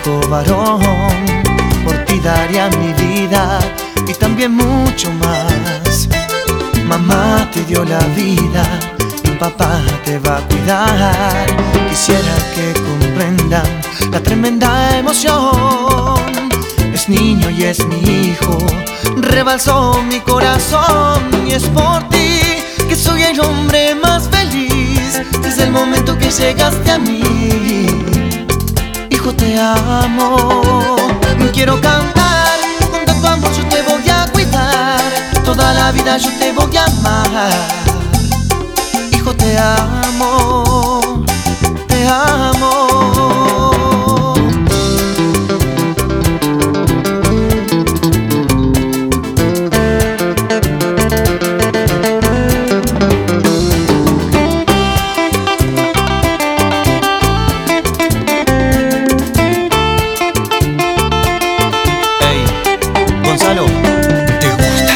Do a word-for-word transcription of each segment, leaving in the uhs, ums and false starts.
hijo varón, por ti daría mi vida y también mucho más. Mamá te dio la vida y papá te va a cuidar. Quisiera que comprendan la tremenda emoción. Es niño y es mi hijo, rebalsó mi corazón. Y es por ti que soy el hombre más feliz desde el momento que llegaste a mí. Hijo, te amo, quiero cantar, con tanto amor yo te voy a cuidar, toda la vida yo te voy a amar. Hijo, te amo, te amo. Gonzalo, ¿te gusta?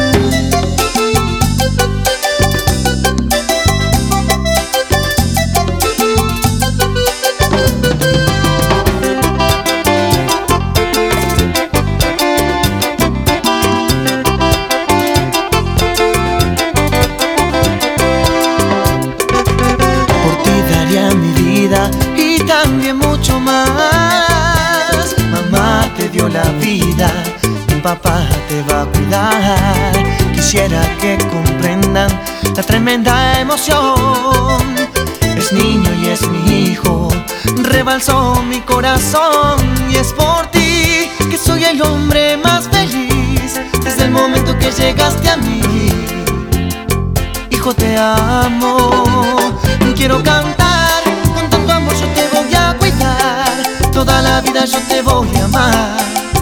Por ti daría mi vida y también mucho más. Mamá te dio la vida, papá te va a cuidar. Quisiera que comprendan la tremenda emoción. Es niño y es mi hijo, rebalsó mi corazón. Y es por ti que soy el hombre más feliz desde el momento que llegaste a mí. Hijo, te amo, quiero cantar, con tanto amor yo te voy a cuidar, toda la vida yo te voy a amar.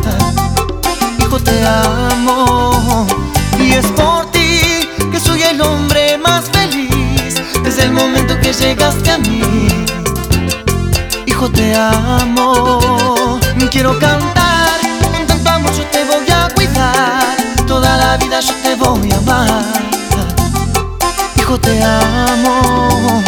Te amo, y es por ti que soy el hombre más feliz desde el momento que llegaste a mí. Hijo, te amo, quiero cantar, con tanto amor yo te voy a cuidar, toda la vida yo te voy a amar. Hijo, te amo.